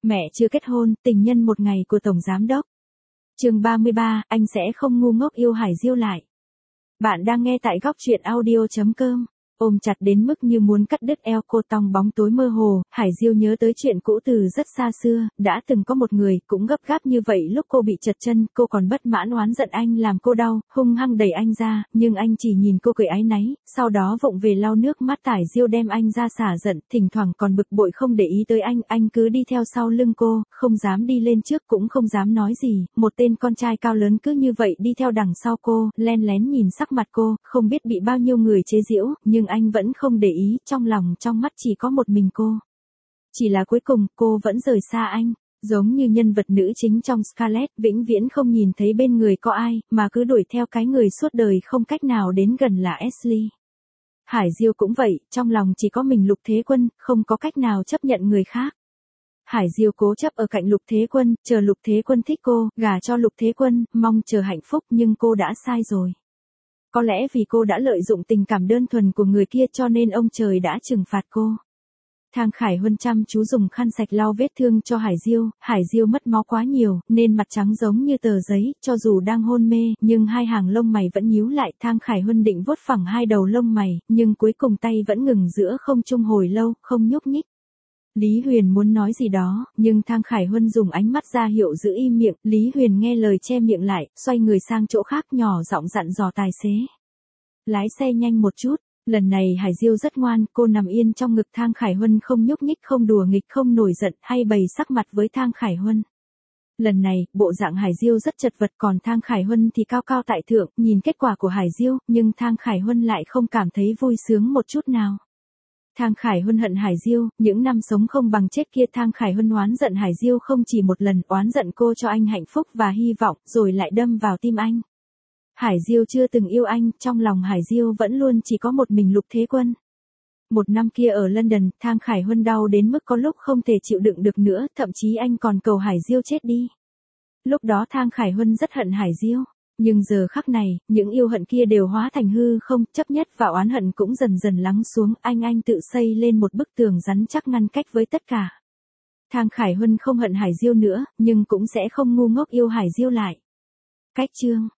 Mẹ chưa kết hôn, tình nhân một ngày của Tổng Giám đốc. Chương 33, anh sẽ không ngu ngốc yêu Hải Diêu lại. Bạn đang nghe tại góc truyện audio.com. Ôm chặt đến mức như muốn cắt đứt eo cô, tong bóng tối mơ hồ, Hải Diêu nhớ tới chuyện cũ từ rất xa xưa, đã từng có một người cũng gấp gáp như vậy. Lúc cô bị trật chân, cô còn bất mãn oán giận anh làm cô đau, hung hăng đẩy anh ra, nhưng anh chỉ nhìn cô cười áy náy, sau đó vụng về lau nước mắt. Hải Diêu đem anh ra xả giận, thỉnh thoảng còn bực bội không để ý tới anh cứ đi theo sau lưng cô, không dám đi lên trước cũng không dám nói gì. Một tên con trai cao lớn cứ như vậy đi theo đằng sau cô, len lén nhìn sắc mặt cô, không biết bị bao nhiêu người chế giễu, nhưng anh vẫn không để ý, trong lòng trong mắt chỉ có một mình cô. Chỉ là cuối cùng, cô vẫn rời xa anh, giống như nhân vật nữ chính trong Scarlett, vĩnh viễn không nhìn thấy bên người có ai, mà cứ đuổi theo cái người suốt đời không cách nào đến gần là Ashley. Hải Diêu cũng vậy, trong lòng chỉ có mình Lục Thế Quân, không có cách nào chấp nhận người khác. Hải Diêu cố chấp ở cạnh Lục Thế Quân, chờ Lục Thế Quân thích cô, gả cho Lục Thế Quân, mong chờ hạnh phúc, nhưng cô đã sai rồi. Có lẽ vì cô đã lợi dụng tình cảm đơn thuần của người kia cho nên ông trời đã trừng phạt cô. Thang Khải Huân chăm chú dùng khăn sạch lau vết thương cho Hải Diêu mất máu quá nhiều, nên mặt trắng giống như tờ giấy, cho dù đang hôn mê, nhưng hai hàng lông mày vẫn nhíu lại. Thang Khải Huân định vuốt phẳng hai đầu lông mày, nhưng cuối cùng tay vẫn ngừng giữa không trung hồi lâu, không nhúc nhích. Lý Huyền muốn nói gì đó, nhưng Thang Khải Huân dùng ánh mắt ra hiệu giữ im miệng. Lý Huyền nghe lời che miệng lại, xoay người sang chỗ khác, nhỏ giọng dặn dò tài xế. Lái xe nhanh một chút. Lần này Hải Diêu rất ngoan, cô nằm yên trong ngực Thang Khải Huân, không nhúc nhích, không đùa nghịch, không nổi giận hay bày sắc mặt với Thang Khải Huân. Lần này, bộ dạng Hải Diêu rất chật vật, còn Thang Khải Huân thì cao cao tại thượng, nhìn kết quả của Hải Diêu, nhưng Thang Khải Huân lại không cảm thấy vui sướng một chút nào. Thang Khải Huân hận Hải Diêu, những năm sống không bằng chết kia. Thang Khải Huân oán giận Hải Diêu không chỉ một lần, oán giận cô cho anh hạnh phúc và hy vọng, rồi lại đâm vào tim anh. Hải Diêu chưa từng yêu anh, trong lòng Hải Diêu vẫn luôn chỉ có một mình Lục Thế Quân. Một năm kia ở London, Thang Khải Huân đau đến mức có lúc không thể chịu đựng được nữa, thậm chí anh còn cầu Hải Diêu chết đi. Lúc đó Thang Khải Huân rất hận Hải Diêu. Nhưng giờ khắc này, những yêu hận kia đều hóa thành hư không, chấp nhất và oán hận cũng dần dần lắng xuống. Anh tự xây lên một bức tường rắn chắc ngăn cách với tất cả. Thang Khải Huân không hận Hải Diêu nữa, nhưng cũng sẽ không ngu ngốc yêu Hải Diêu lại. Cách chương